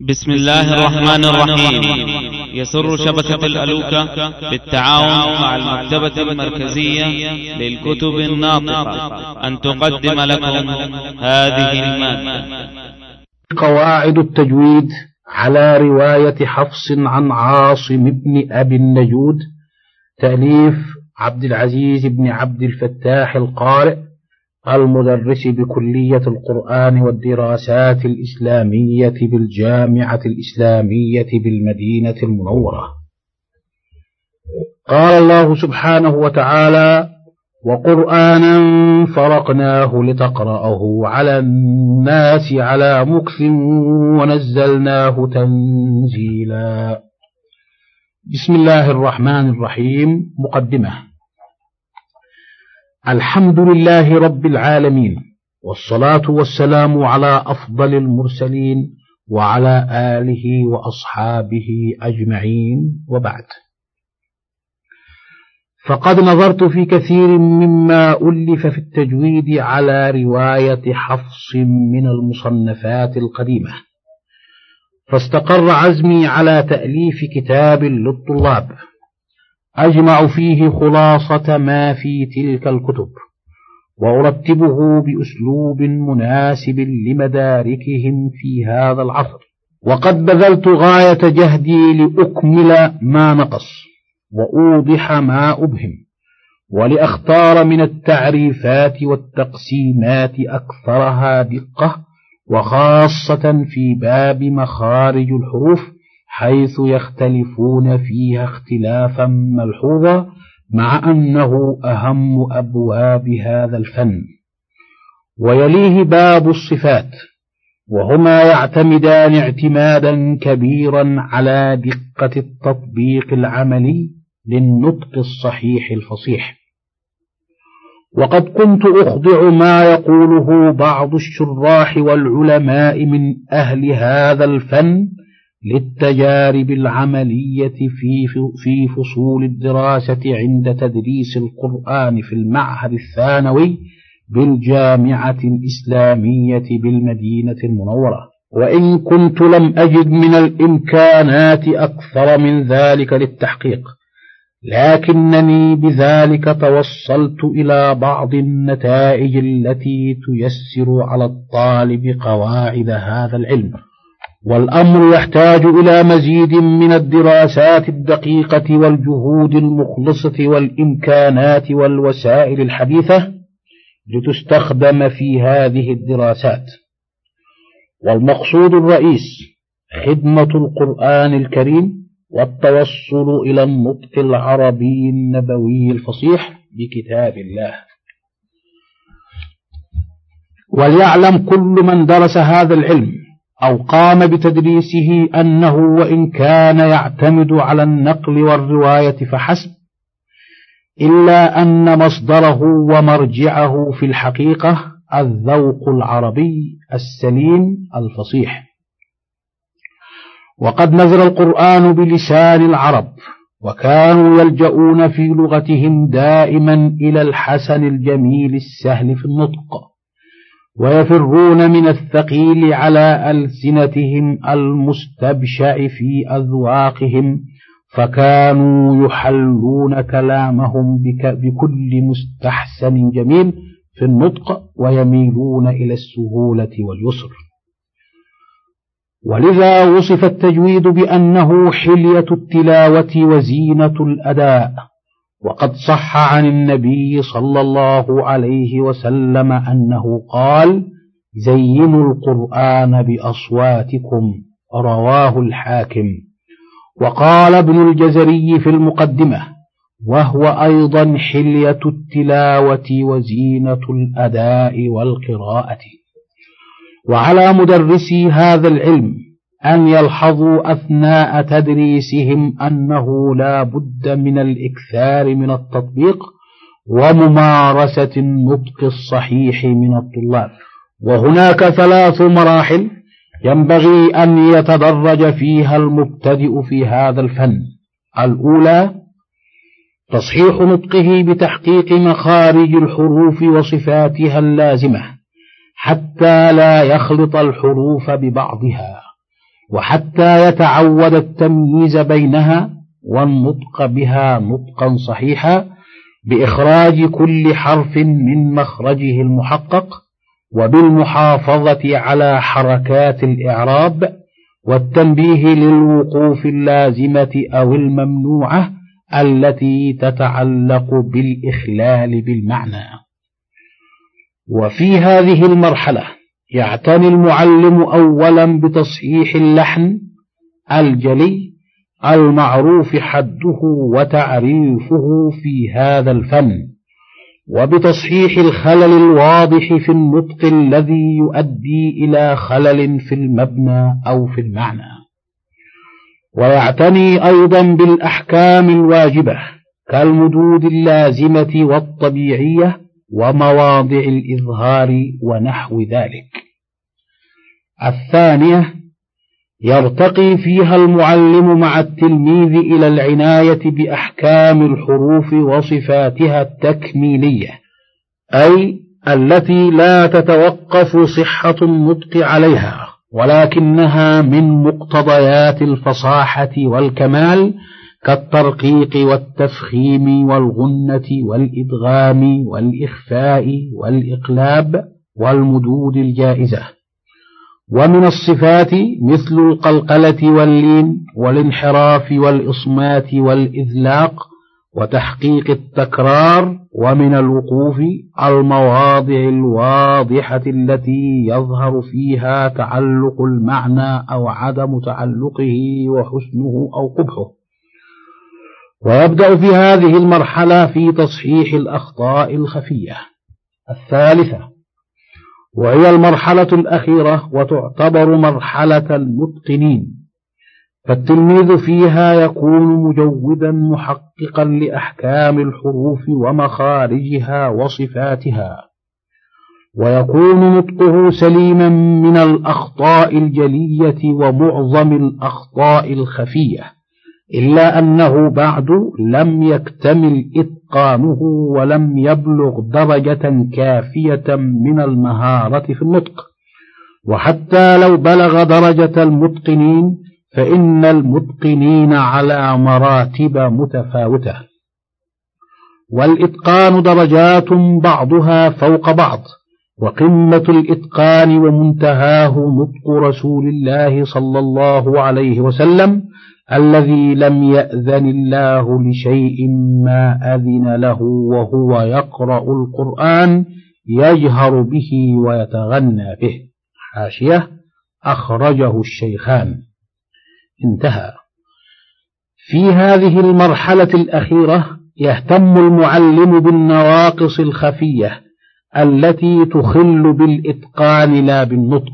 بسم الله الرحمن الرحيم. يسر شبكة الألوكة بالتعاون مع المكتبة المركزية للكتب الناطقة أن تقدم لكم هذه المادة. قواعد التجويد على رواية حفص عن عاصم بن أبي النجود، تأليف عبد العزيز بن عبد الفتاح القارئ، المدرس بكلية القرآن والدراسات الإسلامية بالجامعة الإسلامية بالمدينة المنورة. قال الله سبحانه وتعالى: وقرآنا فرقناه لتقرأه على الناس على مكث ونزلناه تنزيلا. بسم الله الرحمن الرحيم. مقدمة. الحمد لله رب العالمين، والصلاة والسلام على أفضل المرسلين وعلى آله وأصحابه أجمعين، وبعد. فقد نظرت في كثير مما ألف في التجويد على رواية حفص من المصنفات القديمة، فاستقر عزمي على تأليف كتاب للطلاب أجمع فيه خلاصة ما في تلك الكتب، وأرتبه بأسلوب مناسب لمداركهم في هذا العصر. وقد بذلت غاية جهدي لأكمل ما نقص وأوضح ما أبهم، ولأختار من التعريفات والتقسيمات أكثرها دقة، وخاصة في باب مخارج الحروف، حيث يختلفون فيها اختلافا ملحوظا، مع أنه أهم أبواب هذا الفن. ويليه باب الصفات، وهما يعتمدان اعتمادا كبيرا على دقة التطبيق العملي للنطق الصحيح الفصيح. وقد كنت أخضع ما يقوله بعض الشراح والعلماء من أهل هذا الفن للتجارب العملية في فصول الدراسة عند تدريس القرآن في المعهد الثانوي بالجامعة الإسلامية بالمدينة المنورة، وإن كنت لم أجد من الإمكانات أكثر من ذلك للتحقيق، لكنني بذلك توصلت إلى بعض النتائج التي تيسر على الطالب قواعد هذا العلم. والأمر يحتاج إلى مزيد من الدراسات الدقيقة والجهود المخلصة والإمكانات والوسائل الحديثة لتستخدم في هذه الدراسات. والمقصود الرئيس خدمة القرآن الكريم والتوصل إلى النطق العربي النبوي الفصيح بكتاب الله. وليعلم كل من درس هذا العلم أو قام بتدريسه أنه وإن كان يعتمد على النقل والرواية فحسب، إلا أن مصدره ومرجعه في الحقيقة الذوق العربي السليم الفصيح. وقد نزل القرآن بلسان العرب، وكانوا يلجؤون في لغتهم دائما إلى الحسن الجميل السهل في النطق، ويفرون من الثقيل على ألسنتهم المستبشع في أذواقهم، فكانوا يحلون كلامهم بكل مستحسن جميل في النطق، ويميلون إلى السهولة واليسر. ولذا وصف التجويد بأنه حلية التلاوة وزينة الأداء. وقد صح عن النبي صلى الله عليه وسلم أنه قال: زينوا القرآن بأصواتكم، رواه الحاكم. وقال ابن الجزري في المقدمة: وهو أيضا حلية التلاوة وزينة الأداء والقراءة. وعلى مدرسي هذا العلم أن يلحظوا أثناء تدريسهم أنه لا بد من الإكثار من التطبيق وممارسة النطق الصحيح من الطلاب. وهناك 3 مراحل ينبغي أن يتدرج فيها المبتدئ في هذا الفن. الأولى: تصحيح نطقه بتحقيق مخارج الحروف وصفاتها اللازمة، حتى لا يخلط الحروف ببعضها. وحتى يتعود التمييز بينها والنطق بها نطقا صحيحا بإخراج كل حرف من مخرجه المحقق، وبالمحافظة على حركات الإعراب، والتنبيه للوقوف اللازمة أو الممنوعة التي تتعلق بالإخلال بالمعنى. وفي هذه المرحلة يعتني المعلم أولا بتصحيح اللحن الجلي المعروف حده وتعريفه في هذا الفن، وبتصحيح الخلل الواضح في النطق الذي يؤدي إلى خلل في المبنى أو في المعنى. ويعتني أيضا بالأحكام الواجبة كالمدود اللازمة والطبيعية ومواضع الإظهار ونحو ذلك. الثانية يرتقي فيها المعلم مع التلميذ إلى العناية بأحكام الحروف وصفاتها التكميلية، أي التي لا تتوقف صحة النطق عليها، ولكنها من مقتضيات الفصاحة والكمال، كالترقيق والتفخيم والغنة والإدغام والإخفاء والإقلاب والمدود الجائزة. ومن الصفات مثل القلقلة واللين والانحراف والإصمات والإذلاق وتحقيق التكرار. ومن الوقوف المواضع الواضحة التي يظهر فيها تعلق المعنى أو عدم تعلقه وحسنه أو قبحه. ويبدأ في هذه المرحلة في تصحيح الأخطاء الخفية. الثالثة وهي المرحلة الأخيرة وتعتبر مرحلة المتقنين، فالتلميذ فيها يكون مجودا محققا لأحكام الحروف ومخارجها وصفاتها، ويكون نطقه سليما من الأخطاء الجلية ومعظم الأخطاء الخفية، إلا أنه بعد لم يكتمل إتقانه ولم يبلغ درجة كافية من المهارة في النطق. وحتى لو بلغ درجة المتقنين فإن المتقنين على مراتب متفاوتة، والإتقان درجات بعضها فوق بعض، وقمة الإتقان ومنتهاه نطق رسول الله صلى الله عليه وسلم الذي لم يأذن الله لشيء ما أذن له وهو يقرأ القرآن يجهر به ويتغنى به. حاشية أخرجه الشيخان. انتهى. في هذه المرحلة الأخيرة يهتم المعلم بالنواقص الخفية التي تخل بالإتقان لا بالنطق،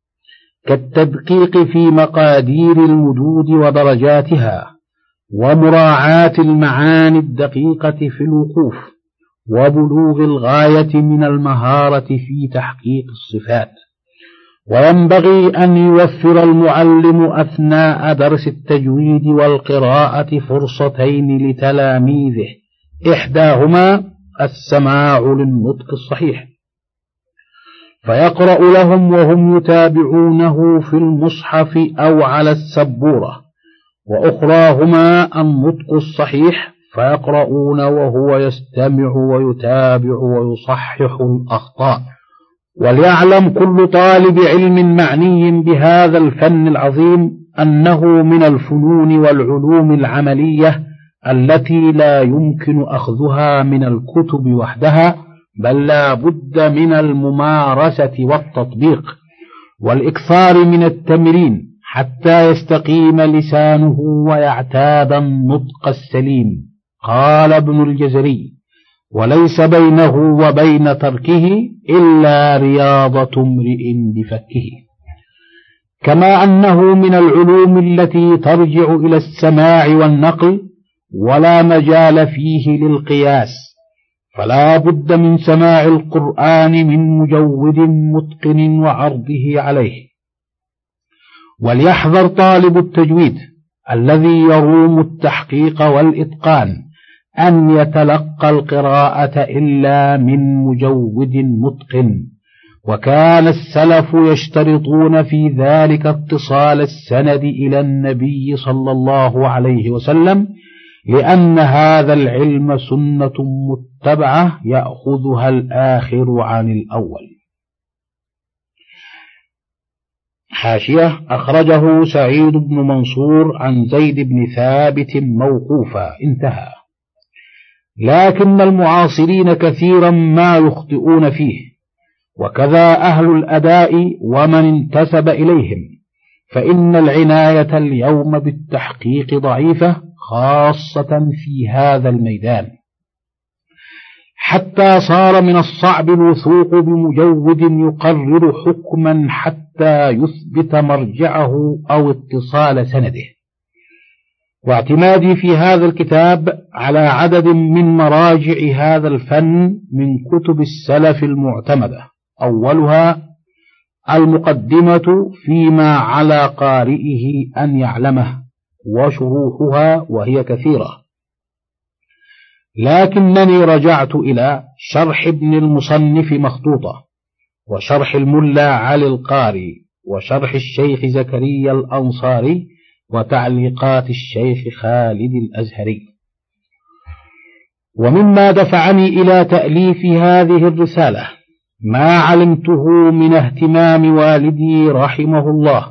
كالتدقيق في مقادير المدود ودرجاتها، ومراعاة المعاني الدقيقة في الوقوف، وبلوغ الغاية من المهارة في تحقيق الصفات. وينبغي أن يوفر المعلم أثناء درس التجويد والقراءة فرصتين لتلاميذه، إحداهما السماع للنطق الصحيح، فيقرأ لهم وهم يتابعونه في المصحف أو على السبورة، وأخراهما النطق الصحيح فيقرؤون وهو يستمع ويتابع ويصحح الأخطاء. وليعلم كل طالب علم معني بهذا الفن العظيم أنه من الفنون والعلوم العملية التي لا يمكن أخذها من الكتب وحدها، بل لا بد من الممارسة والتطبيق والإكثار من التمرين حتى يستقيم لسانه ويعتاد النطق السليم. قال ابن الجزري: وليس بينه وبين تركه إلا رياضة امرئ بفكه. كما أنه من العلوم التي ترجع إلى السماع والنقل ولا مجال فيه للقياس، فلا بد من سماع القرآن من مجود متقن وعرضه عليه. وليحذر طالب التجويد الذي يروم التحقيق والإتقان أن يتلقى القراءة إلا من مجود متقن، وكان السلف يشترطون في ذلك اتصال السند إلى النبي صلى الله عليه وسلم، لأن هذا العلم سنة متبعة يأخذها الآخر عن الأول. حاشية: أخرجه سعيد بن منصور عن زيد بن ثابت موقوفا، انتهى. لكن المعاصرين كثيرا ما يخطئون فيه، وكذا أهل الأداء ومن انتسب إليهم، فإن العناية اليوم بالتحقيق ضعيفة، خاصة في هذا الميدان، حتى صار من الصعب الوثوق بمجود يقرر حكما حتى يثبت مرجعه أو اتصال سنده. واعتمادي في هذا الكتاب على عدد من مراجع هذا الفن من كتب السلف المعتمدة، أولها المقدمة فيما على قارئه أن يعلمه، وشروحها وهي كثيرة، لكنني رجعت إلى شرح ابن المصنف مخطوطة، وشرح الملا علي القاري، وشرح الشيخ زكريا الأنصاري، وتعليقات الشيخ خالد الأزهري. ومما دفعني إلى تأليف هذه الرسالة ما علمته من اهتمام والدي رحمه الله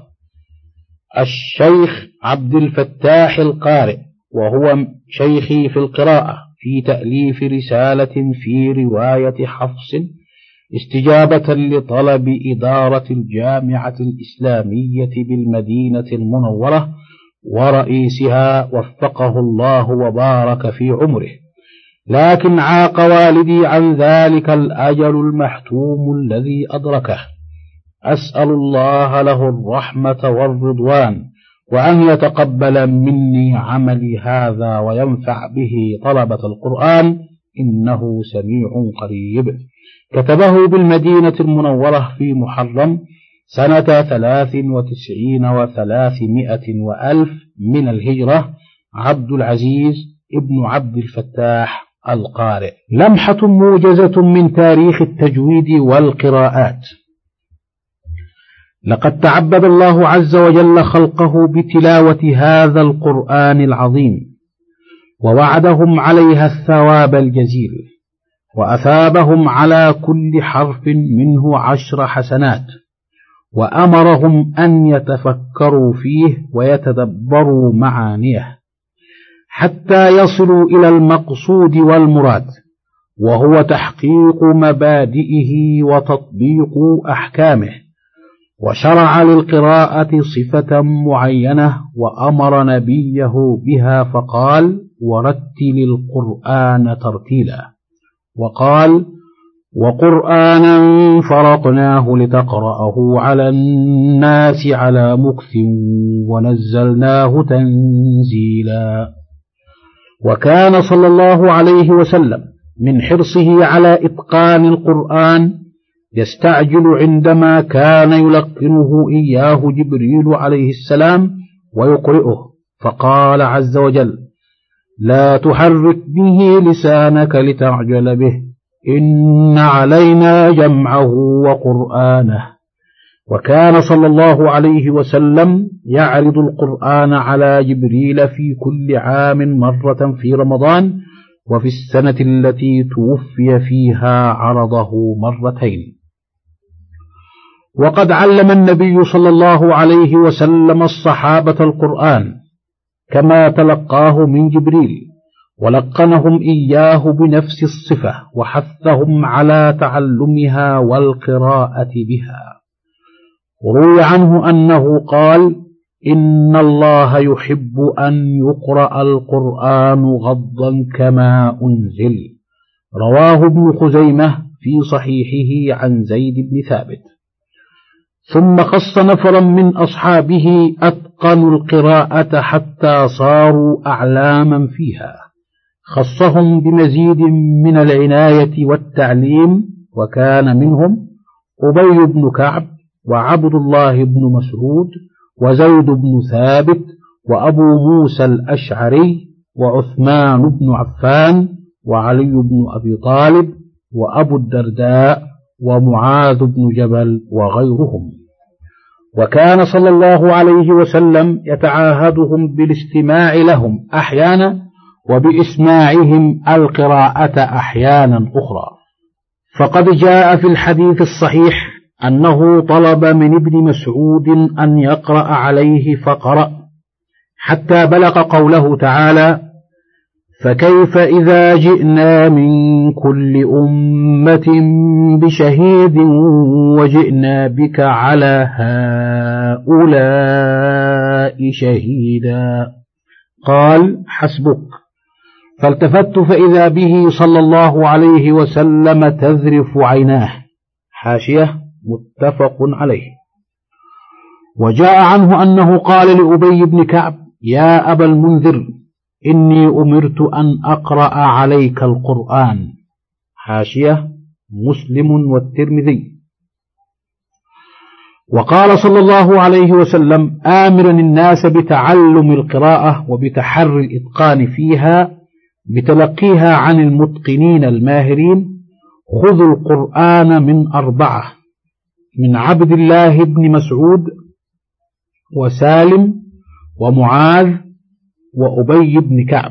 الشيخ عبد الفتاح القارئ، وهو شيخي في القراءة، في تأليف رسالة في رواية حفص استجابة لطلب إدارة الجامعة الإسلامية بالمدينة المنورة ورئيسها وفقه الله وبارك في عمره، لكن عاق والدي عن ذلك الأجل المحتوم الذي أدركه. أسأل الله له الرحمة والرضوان، وأن يتقبل مني عملي هذا وينفع به طلبة القرآن، إنه سميع قريب. كتبه بالمدينة المنورة في محرم سنة 93 و300 وألف من الهجرة، عبد العزيز ابن عبد الفتاح القارئ. لمحة موجزة من تاريخ التجويد والقراءات. لقد تعبد الله عز وجل خلقه بتلاوة هذا القرآن العظيم، ووعدهم عليها الثواب الجزيل، وأثابهم على كل حرف منه 10 حسنات، وأمرهم أن يتفكروا فيه ويتدبروا معانيه حتى يصلوا إلى المقصود والمراد، وهو تحقيق مبادئه وتطبيق أحكامه. وشرع للقراءة صفة معينة وأمر نبيه بها فقال: ورتل القرآن ترتيلا، وقال: وقرآنا فرقناه لتقرأه على الناس على مكث ونزلناه تنزيلا. وكان صلى الله عليه وسلم من حرصه على إتقان القرآن يستعجل عندما كان يلقنه إياه جبريل عليه السلام ويقرئه، فقال عز وجل: لا تحرك به لسانك لتعجل به، إن علينا جمعه وقرآنه. وكان صلى الله عليه وسلم يعرض القرآن على جبريل في كل عام مرة في رمضان، وفي السنة التي توفي فيها عرضه مرتين. وقد علم النبي صلى الله عليه وسلم الصحابة القرآن كما تلقاه من جبريل، ولقنهم إياه بنفس الصفة، وحثهم على تعلمها والقراءة بها. روي عنه أنه قال: إن الله يحب أن يقرأ القرآن غضا كما أنزل. رواه ابن خزيمة في صحيحه عن زيد بن ثابت. ثم خص نفرا من أصحابه أتقنوا القراءة حتى صاروا أعلاما فيها، خصهم بمزيد من العناية والتعليم، وكان منهم أبي بن كعب، وعبد الله بن مسعود، وزيد بن ثابت، وأبو موسى الأشعري، وعثمان بن عفان، وعلي بن أبي طالب، وأبو الدرداء، ومعاذ بن جبل وغيرهم. وكان صلى الله عليه وسلم يتعاهدهم بالاستماع لهم أحيانا وبإسماعهم القراءة أحيانا أخرى. فقد جاء في الحديث الصحيح أنه طلب من ابن مسعود أن يقرأ عليه فقرأ حتى بلغ قوله تعالى: فكيف إذا جئنا من كل أمة بشهيد وجئنا بك على هؤلاء شهيدا. قال: حسبك. فالتفت فإذا به صلى الله عليه وسلم تذرف عيناه. حاشية متفق عليه. وجاء عنه أنه قال لأبي بن كعب: يا أبا المنذر، إني أمرت أن أقرأ عليك القرآن. حاشية مسلم والترمذي. وقال صلى الله عليه وسلم آمرا الناس بتعلم القراءة وبتحري الإتقان فيها بتلقيها عن المتقنين الماهرين: خذوا القرآن من 4: من عبد الله بن مسعود وسالم ومعاذ وأبي بن كعب.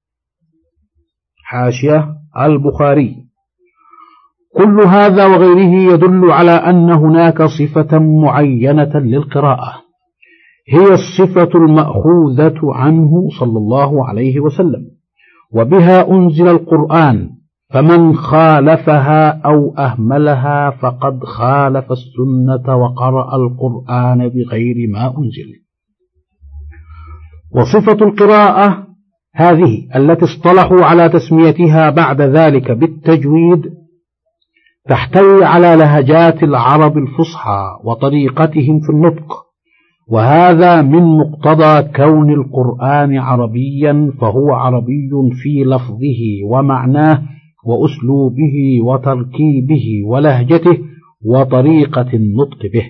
حاشية البخاري. كل هذا وغيره يدل على أن هناك صفة معينة للقراءة هي الصفة المأخوذة عنه صلى الله عليه وسلم، وبها أنزل القرآن، فمن خالفها أو أهملها فقد خالف السنة وقرأ القرآن بغير ما أنزل. وصفة القراءة هذه التي اصطلحوا على تسميتها بعد ذلك بالتجويد تحتوي على لهجات العرب الفصحى وطريقتهم في النطق، وهذا من مقتضى كون القرآن عربيا، فهو عربي في لفظه ومعناه وأسلوبه وتركيبه ولهجته وطريقة النطق به.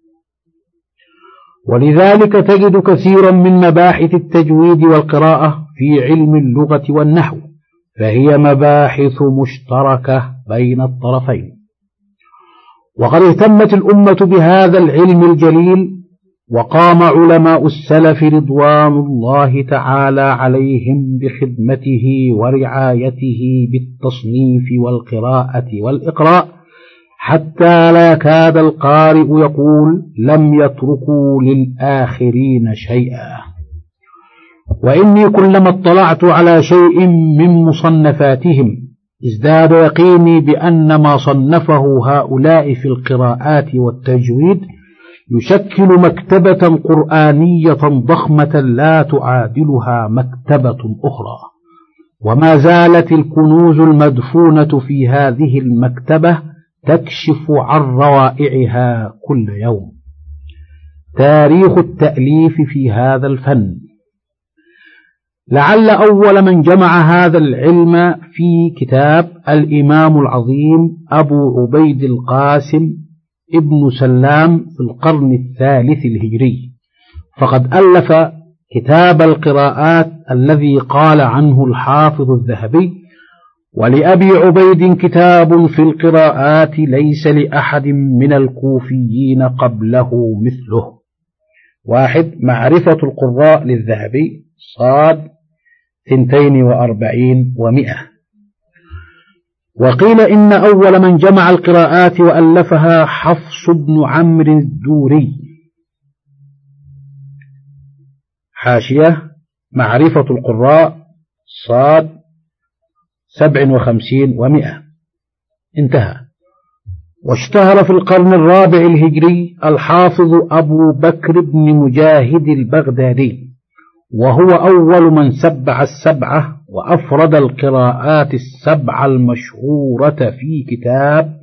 ولذلك تجد كثيرا من مباحث التجويد والقراءة في علم اللغة والنحو، فهي مباحث مشتركة بين الطرفين. وقد اهتمت الأمة بهذا العلم الجليل، وقام علماء السلف رضوان الله تعالى عليهم بخدمته ورعايته بالتصنيف والقراءة والإقراء، حتى لا يكاد القارئ يقول لم يتركوا للآخرين شيئا. وإني كلما اطلعت على شيء من مصنفاتهم ازداد يقيني بأن ما صنفه هؤلاء في القراءات والتجويد يشكل مكتبة قرآنية ضخمة لا تعادلها مكتبة أخرى، وما زالت الكنوز المدفونة في هذه المكتبة تكشف عن روائعها كل يوم. تاريخ التأليف في هذا الفن. لعل أول من جمع هذا العلم في كتاب الإمام العظيم أبو عبيد القاسم ابن سلام في القرن الثالث الهجري، فقد ألف كتاب القراءات الذي قال عنه الحافظ الذهبي: ولأبي عبيد كتاب في القراءات ليس لأحد من الكوفيين قبله مثله. 1. معرفة القراء للذهبي، صاد 42 و100. وقيل إن أول من جمع القراءات وألفها حفص بن عمرو الدوري. حاشية معرفة القراء، صاد 57 و100. انتهى. واشتهر في القرن الرابع الهجري الحافظ أبو بكر بن مجاهد البغدادي، وهو أول من سبع السبعة وأفرد القراءات السبع المشهورة في كتاب،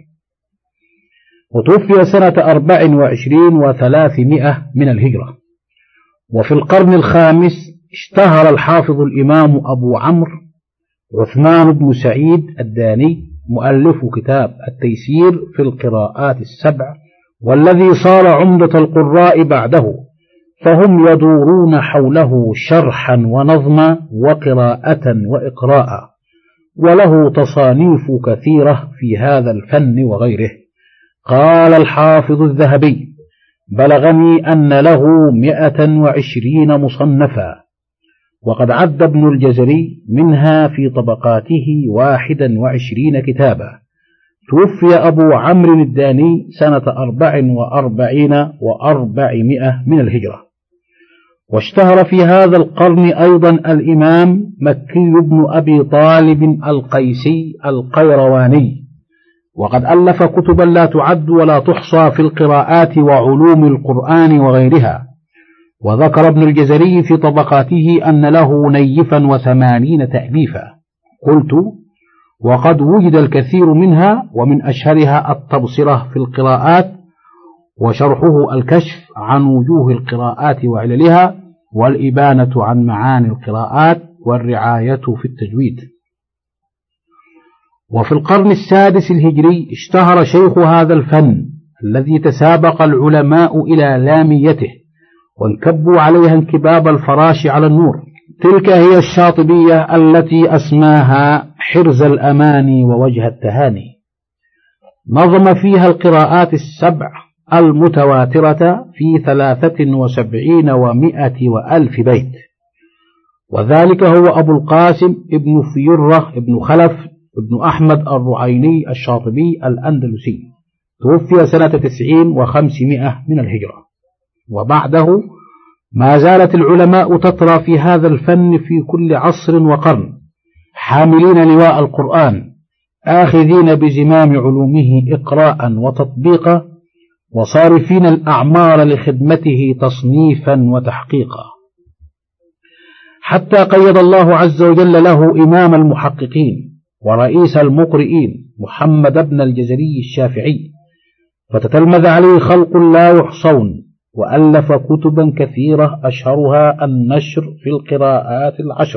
وتوفي سنة 24 و300 من الهجرة. وفي القرن الخامس اشتهر الحافظ الإمام أبو عمرو عثمان بن سعيد الداني مؤلف كتاب التيسير في القراءات السبع، والذي صار عمدة القراء بعده، فهم يدورون حوله شرحا ونظما وقراءة وإقراء، وله تصانيف كثيرة في هذا الفن وغيره، قال الحافظ الذهبي: بلغني أن له 120 مصنفا، وقد عد ابن الجزري منها في طبقاته 21 كتابا. توفي أبو عمرو الداني سنة 44 و400 من الهجرة. واشتهر في هذا القرن أيضا الإمام مكي بن أبي طالب القيسي القيرواني، وقد ألف كتبا لا تعد ولا تحصى في القراءات وعلوم القرآن وغيرها. وذكر ابن الجزري في طبقاته أن له نيفا و80 تأليفا. قلت: وقد وجد الكثير منها، ومن أشهرها التبصرة في القراءات، وشرحه الكشف عن وجوه القراءات وعللها، والإبانة عن معاني القراءات، والرعاية في التجويد. وفي القرن السادس الهجري اشتهر شيخ هذا الفن الذي تسابق العلماء إلى لاميته، وانكبوا عليها انكباب الفراش على النور. تلك هي الشاطبية التي أسماها حرز الأماني ووجه التهاني. نظم فيها القراءات السبع المتواترة في 73 و100 وألف بيت، وذلك هو أبو القاسم ابن فيرة ابن خلف ابن أحمد الرعيني الشاطبي الأندلسي، توفي سنة 90 و500 من الهجرة. وبعده ما زالت العلماء تطرى في هذا الفن في كل عصر وقرن، حاملين لواء القرآن، آخذين بزمام علومه إقراء وتطبيقا، وصارفين الأعمار لخدمته تصنيفا وتحقيقا، حتى قيد الله عز وجل له إمام المحققين ورئيس المقرئين محمد بن الجزري الشافعي، فتتلمذ عليه خلق لا يحصون، وألف كتبا كثيرة أشهرها النشر في القراءات العشر،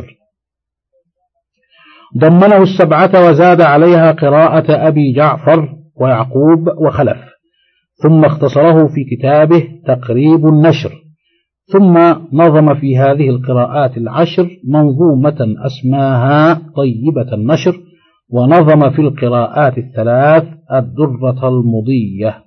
ضمنه السبعة وزاد عليها قراءة أبي جعفر ويعقوب وخلف، ثم اختصره في كتابه تقريب النشر، ثم نظم في هذه القراءات العشر منظومة أسماها طيبة النشر، ونظم في القراءات الثلاث الدرة المضية،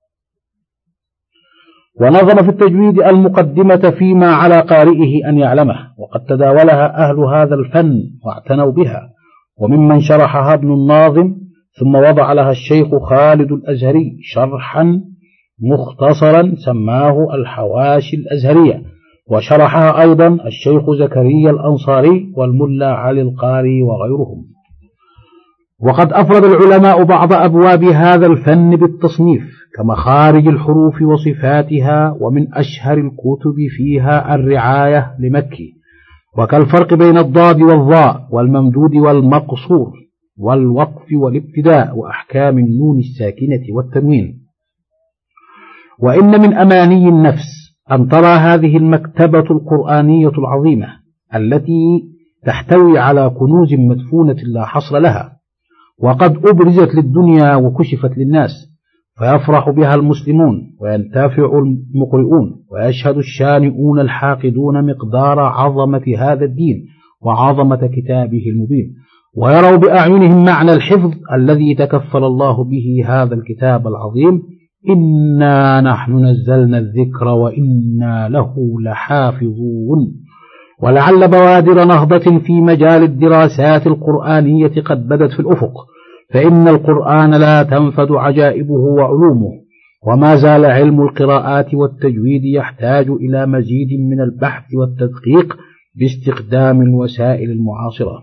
ونظم في التجويد المقدمة فيما على قارئه أن يعلمه، وقد تداولها أهل هذا الفن واعتنوا بها، وممن شرحها ابن الناظم، ثم وضع لها الشيخ خالد الأزهري شرحا مختصرا سماه الحواشي الأزهرية، وشرحها أيضا الشيخ زكريا الأنصاري والملا علي القاري وغيرهم. وقد أفرد العلماء بعض أبواب هذا الفن بالتصنيف كمخارج الحروف وصفاتها، ومن أشهر الكتب فيها الرعاية لمكي، وكالفرق بين الضاد والظاء والممدود والمقصور والوقف والابتداء وأحكام النون الساكنة والتنوين. وإن من أماني النفس أن ترى هذه المكتبة القرآنية العظيمة التي تحتوي على كنوز مدفونة لا حصر لها، وقد أبرزت للدنيا وكشفت للناس، فيفرح بها المسلمون وينتفع المقرئون، ويشهد الشانئون الحاقدون مقدار عظمة هذا الدين وعظمة كتابه المبين، ويروا بأعينهم معنى الحفظ الذي تكفل الله به هذا الكتاب العظيم: إنا نحن نزلنا الذكر وإنا له لحافظون. ولعل بوادر نهضة في مجال الدراسات القرآنية قد بدت في الأفق، فإن القرآن لا تنفد عجائبه وعلومه، وما زال علم القراءات والتجويد يحتاج إلى مزيد من البحث والتدقيق باستخدام الوسائل المعاصرة.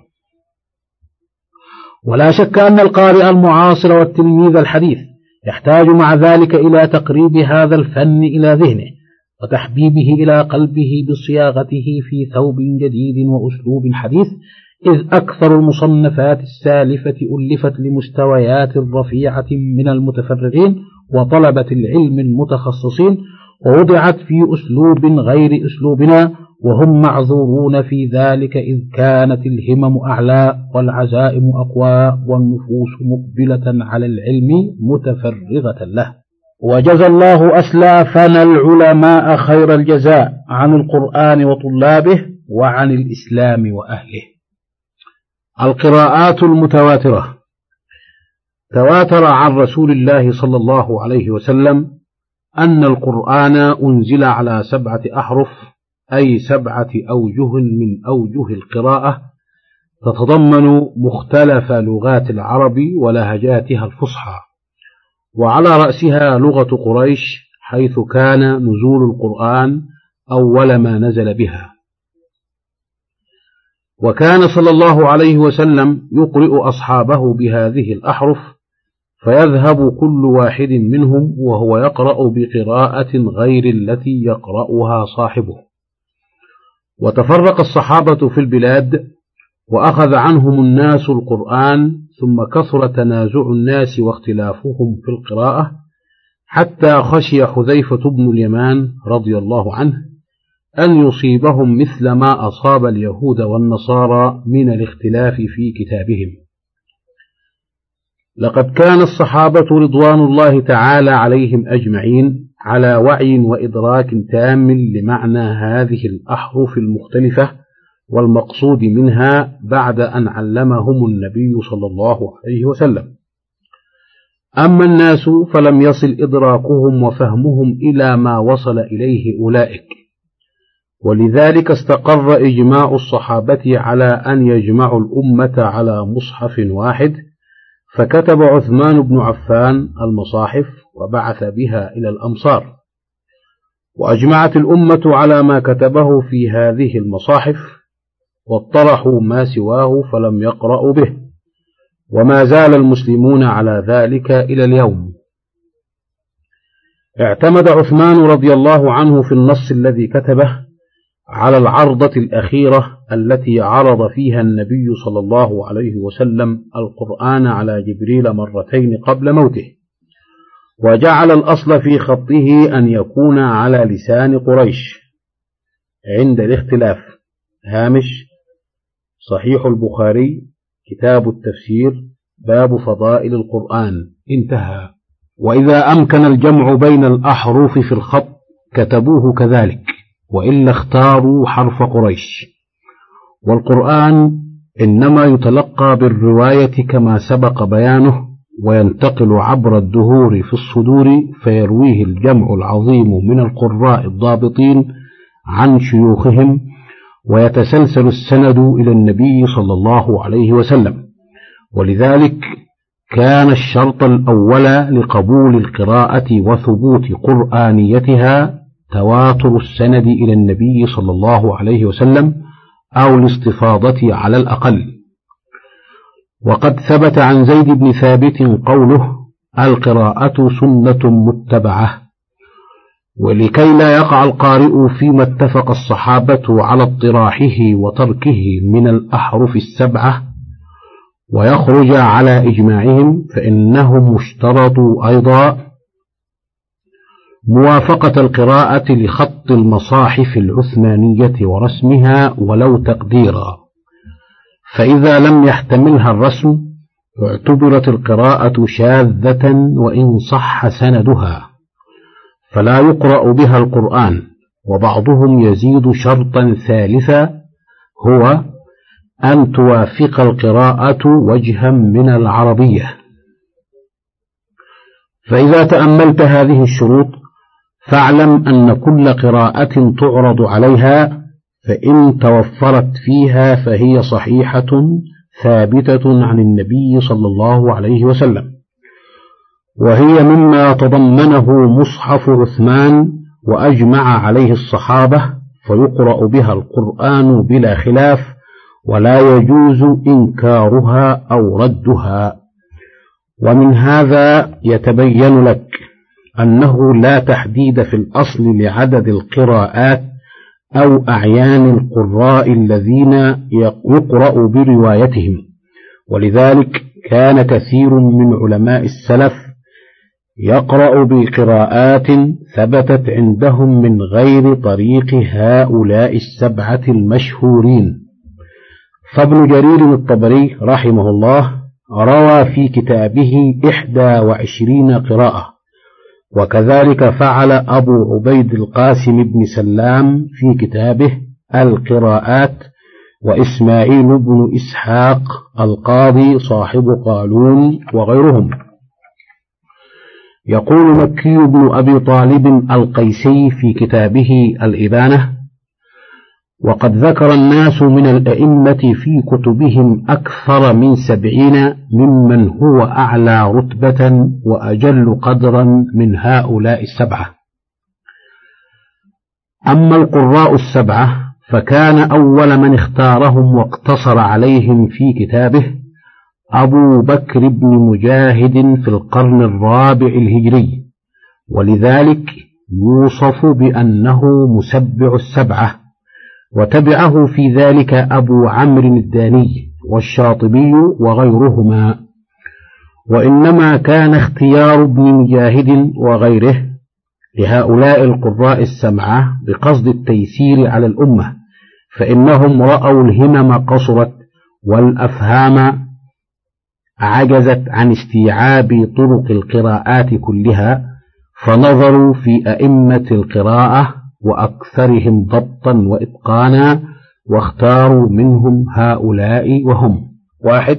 ولا شك أن القارئ المعاصر والتلميذ الحديث يحتاج مع ذلك إلى تقريب هذا الفن إلى ذهنه، وتحبيبه إلى قلبه بصياغته في ثوب جديد وأسلوب حديث، إذ أكثر المصنفات السالفة ألفت لمستويات رفيعة من المتفرغين وطلبة العلم المتخصصين، ووضعت في أسلوب غير أسلوبنا، وهم معذورون في ذلك، إذ كانت الهمم أعلى والعزائم أقوى والنفوس مقبلة على العلم متفرغة له. وجزى الله أسلافنا العلماء خير الجزاء عن القرآن وطلابه وعن الإسلام وأهله. القراءات المتواترة. تواتر عن رسول الله صلى الله عليه وسلم أن القرآن أنزل على 7 أحرف، أي 7 أوجه من أوجه القراءة، تتضمن مختلف لغات العرب ولهجاتها الفصحى، وعلى رأسها لغة قريش، حيث كان نزول القرآن أول ما نزل بها. وكان صلى الله عليه وسلم يقرئ أصحابه بهذه الأحرف، فيذهب كل واحد منهم وهو يقرأ بقراءة غير التي يقرأها صاحبه. وتفرق الصحابة في البلاد، وأخذ عنهم الناس القرآن، ثم كثر تنازع الناس واختلافهم في القراءة، حتى خشي حذيفة بن اليمان رضي الله عنه أن يصيبهم مثل ما أصاب اليهود والنصارى من الاختلاف في كتابهم. لقد كان الصحابة رضوان الله تعالى عليهم أجمعين على وعي وإدراك تام لمعنى هذه الأحرف المختلفة والمقصود منها بعد أن علمهم النبي صلى الله عليه وسلم. أما الناس فلم يصل إدراكهم وفهمهم إلى ما وصل إليه أولئك، ولذلك استقر إجماع الصحابة على أن يجمعوا الأمة على مصحف واحد، فكتب عثمان بن عفان المصاحف وبعث بها إلى الأمصار، وأجمعت الأمة على ما كتبه في هذه المصاحف، واطرحوا ما سواه فلم يقرأوا به، وما زال المسلمون على ذلك إلى اليوم. اعتمد عثمان رضي الله عنه في النص الذي كتبه على العرضة الأخيرة التي عرض فيها النبي صلى الله عليه وسلم القرآن على جبريل مرتين قبل موته، وجعل الأصل في خطه أن يكون على لسان قريش عند الاختلاف. هامش صحيح البخاري كتاب التفسير باب فضائل القرآن، انتهى. وإذا أمكن الجمع بين الأحرف في الخط كتبوه كذلك، وإلا اختاروا حرف قريش. والقرآن إنما يتلقى بالرواية كما سبق بيانه، وينتقل عبر الدهور في الصدور، فيرويه الجمع العظيم من القراء الضابطين عن شيوخهم، ويتسلسل السند إلى النبي صلى الله عليه وسلم. ولذلك كان الشرط الأول لقبول القراءة وثبوت قرآنيتها تواتر السند إلى النبي صلى الله عليه وسلم، أو الاستفاضة على الأقل. وقد ثبت عن زيد بن ثابت قوله: القراءة سنة متبعة. ولكي لا يقع القارئ فيما اتفق الصحابة على اطراحه وتركه من الأحرف 7 ويخرج على إجماعهم، فإنهم اشترطوا أيضا موافقة القراءة لخط المصاحف العثمانية ورسمها ولو تقديرا، فإذا لم يحتملها الرسم اعتبرت القراءة شاذة وإن صح سندها، فلا يقرأ بها القرآن. وبعضهم يزيد شرطا ثالثا، هو أن توافق القراءة وجها من العربية. فإذا تأملت هذه الشروط فاعلم أن كل قراءة تعرض عليها، فإن توفرت فيها فهي صحيحة ثابتة عن النبي صلى الله عليه وسلم، وهي مما تضمنه مصحف عثمان وأجمع عليه الصحابة، فيقرأ بها القرآن بلا خلاف، ولا يجوز إنكارها أو ردها. ومن هذا يتبين لك أنه لا تحديد في الأصل لعدد القراءات أو أعيان القراء الذين يقرأ بروايتهم، ولذلك كان كثير من علماء السلف يقرأ بقراءات ثبتت عندهم من غير طريق هؤلاء 7 المشهورين. فابن جرير الطبري رحمه الله روى في كتابه 21 قراءة، وكذلك فعل أبو عبيد القاسم بن سلام في كتابه القراءات، وإسماعيل بن إسحاق القاضي صاحب قالون وغيرهم. يقول مكي بن أبي طالب القيسي في كتابه الإبانة: وقد ذكر الناس من الأئمة في كتبهم أكثر من 70 ممن هو أعلى رتبة وأجل قدرا من هؤلاء 7. أما القراء 7 فكان أول من اختارهم واقتصر عليهم في كتابه أبو بكر بن مجاهد في القرن الرابع الهجري، ولذلك يوصف بأنه مسبع 7، وتبعه في ذلك أبو عمرو الداني والشاطبي وغيرهما. وإنما كان اختيار ابن مجاهد وغيره لهؤلاء القراء 7 بقصد التيسير على الأمة، فإنهم رأوا الهمم قصرت والأفهام عجزت عن استيعاب طرق القراءات كلها، فنظروا في أئمة القراءة وأكثرهم ضبطا وإتقانا، واختاروا منهم هؤلاء وهم: 1.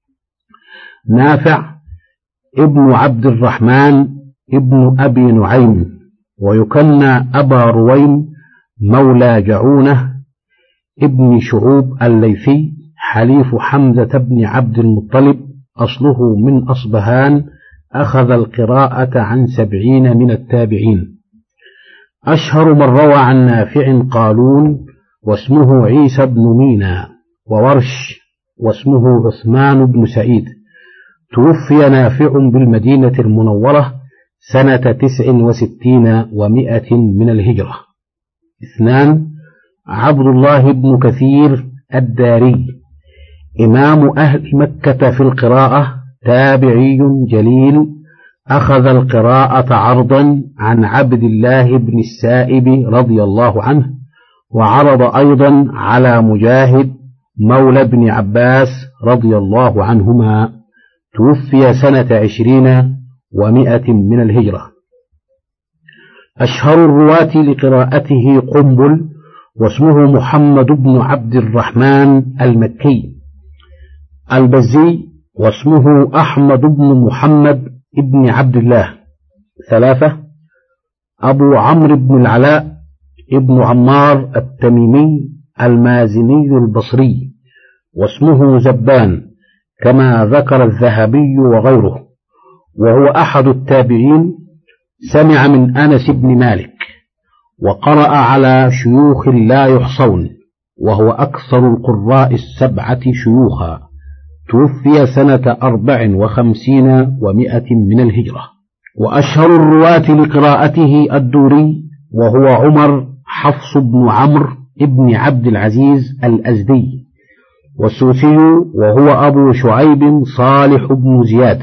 نافع ابن عبد الرحمن ابن أبي نعيم، ويكنى أبا رويم، مولى جعونة ابن شعوب الليثي، حليف حمزة بن عبد المطلب، أصله من أصبهان، أخذ القراءة عن 70 من التابعين. أشهر من روى عن نافع قالون، واسمه عيسى بن مينا، وورش، واسمه عثمان بن سعيد. توفي نافع بالمدينة المنورة سنة 69 و100 من الهجرة. 2. عبد الله بن كثير الداري، إمام أهل مكة في القراءة، تابعي جليل، أخذ القراءة عرضا عن عبد الله بن السائب رضي الله عنه، وعرض أيضا على مجاهد مولى بن عباس رضي الله عنهما. توفي سنة 20 و100 من الهجرة. أشهر الرواة لقراءته قنبل، واسمه محمد بن عبد الرحمن المكي. البزي، واسمه أحمد بن محمد ابن عبد الله. 3. أبو عمرو بن العلاء ابن عمار التميمي المازني البصري، واسمه زبان كما ذكر الذهبي وغيره، وهو أحد التابعين، سمع من أنس بن مالك، وقرأ على شيوخ لا يحصون، وهو أكثر القراء 7 شيوخا. توفي سنة 54 و100 من الهجرة. وأشهر الرواة لقراءته الدوري، وهو عمر حفص بن عمرو ابن عبد العزيز الأزدي، والسوسي، وهو أبو شعيب صالح بن زياد.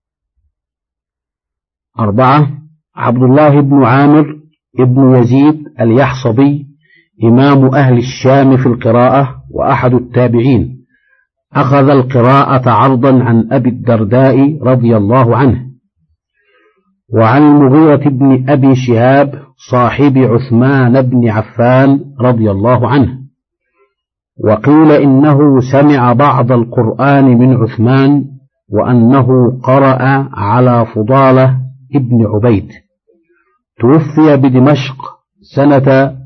4. عبد الله بن عامر ابن يزيد اليحصبي، إمام أهل الشام في القراءة وأحد التابعين، أخذ القراءة عرضا عن أبي الدرداء رضي الله عنه. وعن المغيرة بن أبي شهاب صاحب عثمان بن عفان رضي الله عنه، وقيل إنه سمع بعض القرآن من عثمان، وأنه قرأ على فضالة ابن عبيد. توفي بدمشق سنة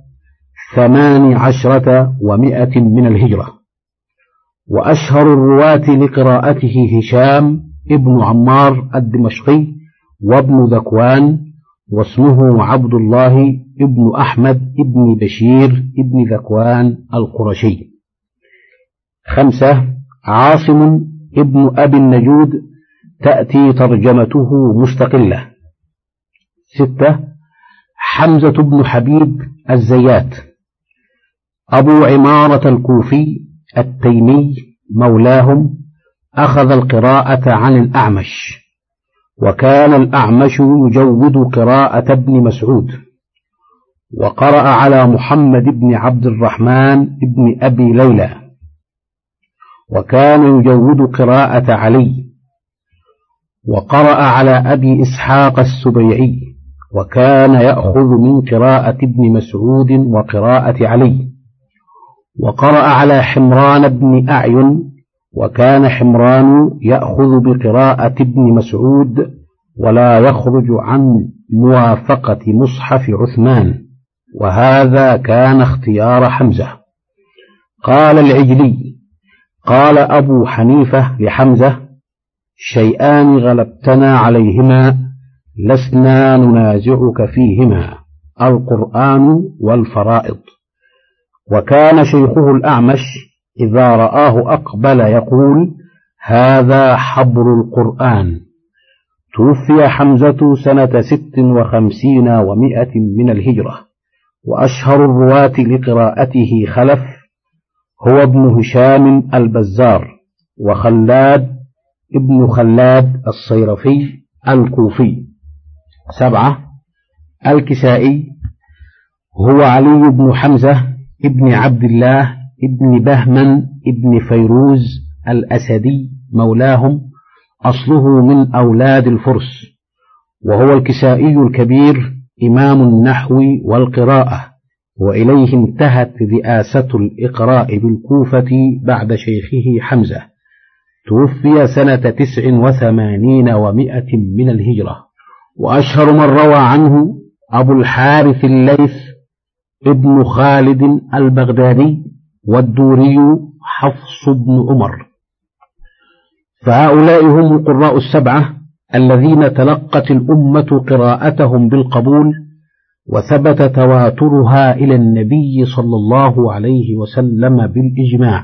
18 و100 من الهجرة. وأشهر الرواة لقراءته هشام ابن عمار الدمشقي وابن ذكوان، واسمه عبد الله ابن أحمد ابن بشير ابن ذكوان القرشي. 5. عاصم ابن أبي النجود، تأتي ترجمته مستقلة. 6. حمزة بن حبيب الزيات، أبو عمارة الكوفي التيمي، مولاهم، أخذ القراءة عن الأعمش، وكان الأعمش يجود قراءة ابن مسعود، وقرأ على محمد بن عبد الرحمن بن أبي ليلى، وكان يجود قراءة علي، وقرأ على أبي إسحاق السبيعي، وكان يأخذ من قراءة ابن مسعود وقراءة علي، وقرأ على حمران بن أعين، وكان حمران يأخذ بقراءة ابن مسعود ولا يخرج عن موافقة مصحف عثمان، وهذا كان اختيار حمزة. قال العجلي: قال أبو حنيفة لحمزة: شيئان غلبتنا عليهما لسنا ننازعك فيهما، القرآن والفرائض. وكان شيخه الأعمش إذا رآه أقبل يقول: هذا حبر القرآن. توفي حمزة سنة 56 و100 من الهجرة، وأشهر الرواة لقراءته خلف هو ابن هشام البزار، وخلاد ابن خلاد الصيرفي الكوفي. 7. الكسائي هو علي بن حمزة ابن عبد الله ابن بهمن ابن فيروز الأسدي مولاهم، أصله من أولاد الفرس، وهو الكسائي الكبير إمام النحو والقراءة، وإليه انتهت رئاسة الإقراء بالكوفة بعد شيخه حمزة. توفي سنة 89 و100 من الهجرة. وأشهر من روى عنه أبو الحارث الليث ابن خالد البغدادي، والدوري حفص بن عمر. فهؤلاء هم القراء السبعة الذين تلقت الأمة قراءتهم بالقبول، وثبت تواترها إلى النبي صلى الله عليه وسلم بالإجماع.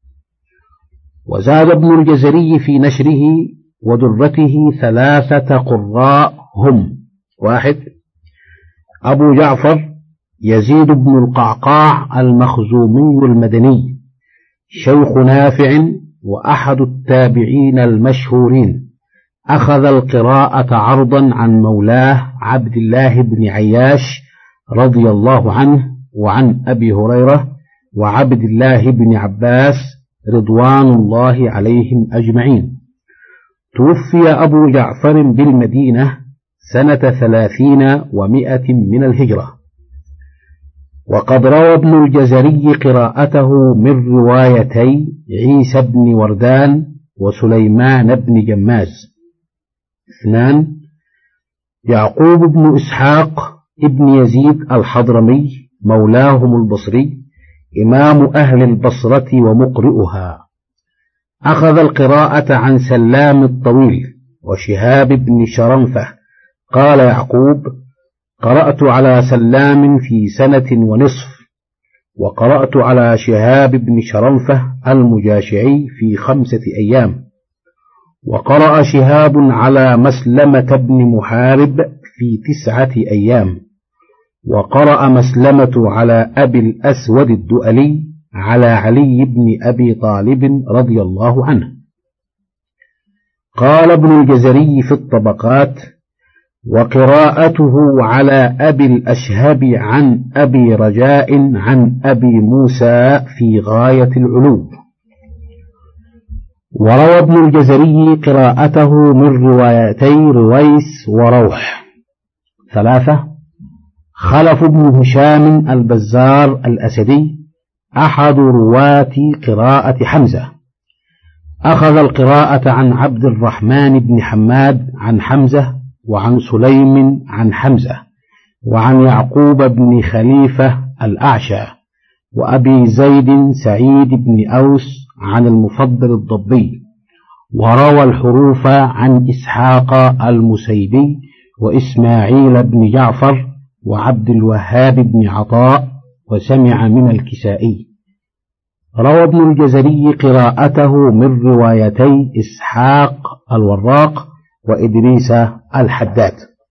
وزاد ابن الجزري في نشره ودرته 3 قراء هم: 1. أبو جعفر يزيد بن القعقاع المخزومي المدني، شيخ نافع وأحد التابعين المشهورين، أخذ القراءة عرضا عن مولاه عبد الله بن عياش رضي الله عنه، وعن أبي هريرة وعبد الله بن عباس رضوان الله عليهم أجمعين. توفي أبو جعفر بالمدينة سنة 30 و100 من الهجرة. وقد روى ابن الجزري قراءته من روايتي عيسى بن وردان وسليمان بن جماز. 2. يعقوب بن إسحاق ابن يزيد الحضرمي مولاهم البصري، إمام أهل البصرة ومقرئها، أخذ القراءة عن سلام الطويل وشهاب بن شرنفة. قال يعقوب: قرأت على سلام في 1 ونصف، وقرأت على شهاب بن شرنفة المجاشعي في 5 أيام، وقرأ شهاب على مسلمة بن محارب في 9 أيام، وقرأ مسلمة على أبي الأسود الدؤلي على علي بن أبي طالب رضي الله عنه. قال ابن الجزري في الطبقات: وقراءته على أبي الأشهب عن أبي رجاء عن أبي موسى في غاية العلو. وروى ابن الجزري قراءته من روايتي رويس وروح. 3. خلف بن هشام البزار الأسدي، أحد رواة قراءة حمزة، أخذ القراءة عن عبد الرحمن بن حماد عن حمزة، وعن سليم عن حمزة، وعن يعقوب بن خليفة الأعشى، وأبي زيد سعيد بن أوس عن المفضل الضبي. وروى الحروف عن إسحاق المسيبي وإسماعيل بن جعفر وعبد الوهاب بن عطاء، وسمع من الكسائي. روى ابن الجزري قراءته من روايتي إسحاق الوراق وإدريس الحداد.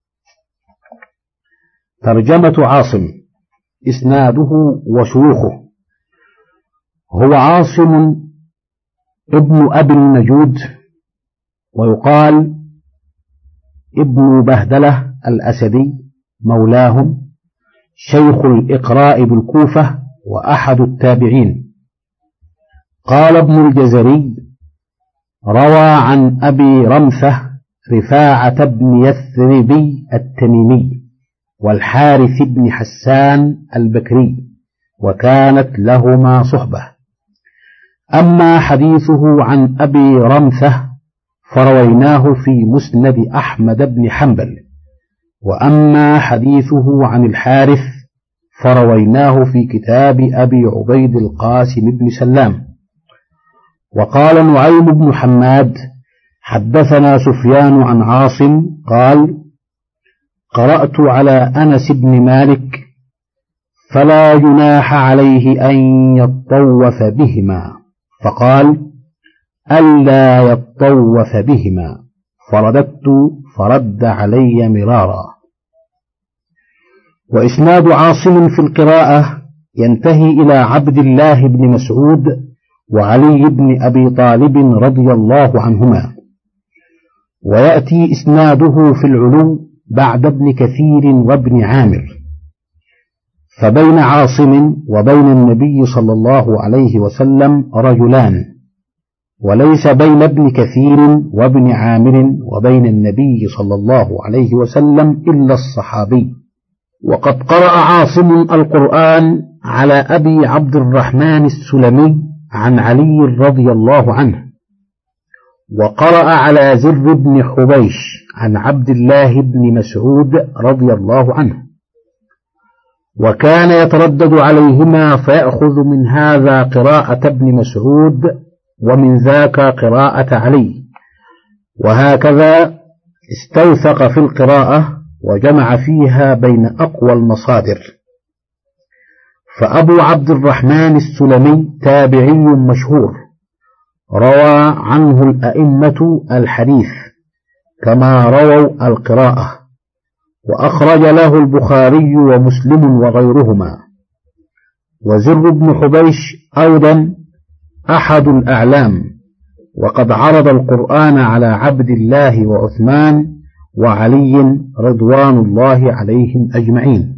ترجمة عاصم. إسناده وشيوخه: هو عاصم ابن أبي النجود، ويقال ابن بهدلة الأسدي مولاهم، شيخ الإقراء بالكوفة وأحد التابعين. قال ابن الجزري: روى عن أبي رمثة رفاعة بن يثربي التميمي والحارث بن حسان البكري، وكانت لهما صحبة. أما حديثه عن أبي رمثة فرويناه في مسند أحمد بن حنبل. وأما حديثه عن الحارث فرويناه في كتاب أبي عبيد القاسم بن سلام. وقال نعيم بن حماد حدثنا سفيان عن عاصم قال: قرأت على أنس بن مالك: فلا جناح عليه أن يطوف بهما، فقال: ألا يطوف بهما، فرددت فرد علي مرارا. وإسناد عاصم في القراءة ينتهي إلى عبد الله بن مسعود وعلي بن أبي طالب رضي الله عنهما، ويأتي إسناده في العلو بعد ابن كثير وابن عامر، فبين عاصم وبين النبي صلى الله عليه وسلم رجلان، وليس بين ابن كثير وابن عامر وبين النبي صلى الله عليه وسلم إلا الصحابي. وقد قرأ عاصم القرآن على أبي عبد الرحمن السلمي عن علي رضي الله عنه، وقرأ على زر بن حبيش عن عبد الله بن مسعود رضي الله عنه، وكان يتردد عليهما فيأخذ من هذا قراءة ابن مسعود ومن ذاك قراءة علي، وهكذا استوثق في القراءة وجمع فيها بين أقوى المصادر. فأبو عبد الرحمن السلمي تابعي مشهور، روى عنه الأئمة الحديث كما رووا القراءة، وأخرج له البخاري ومسلم وغيرهما. وزر بن حبيش أيضا أحد الأعلام، وقد عرض القرآن على عبد الله وعثمان وعلي رضوان الله عليهم أجمعين.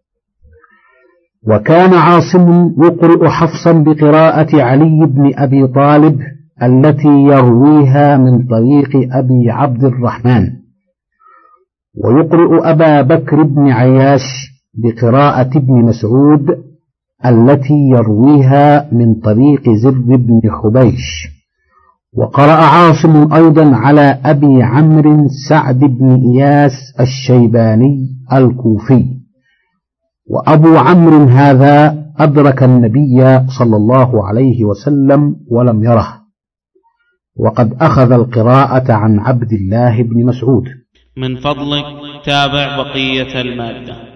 وكان عاصم يقرأ حفصا بقراءة علي بن أبي طالب التي يرويها من طريق أبي عبد الرحمن، ويقرأ أبا بكر بن عياش بقراءة ابن مسعود التي يرويها من طريق زر بن حبيش. وقرأ عاصم أيضا على أبي عمرو سعد بن إياس الشيباني الكوفي، وأبو عمرو هذا أدرك النبي صلى الله عليه وسلم ولم يره، وقد أخذ القراءة عن عبد الله بن مسعود. من فضلك تابع بقية المادة.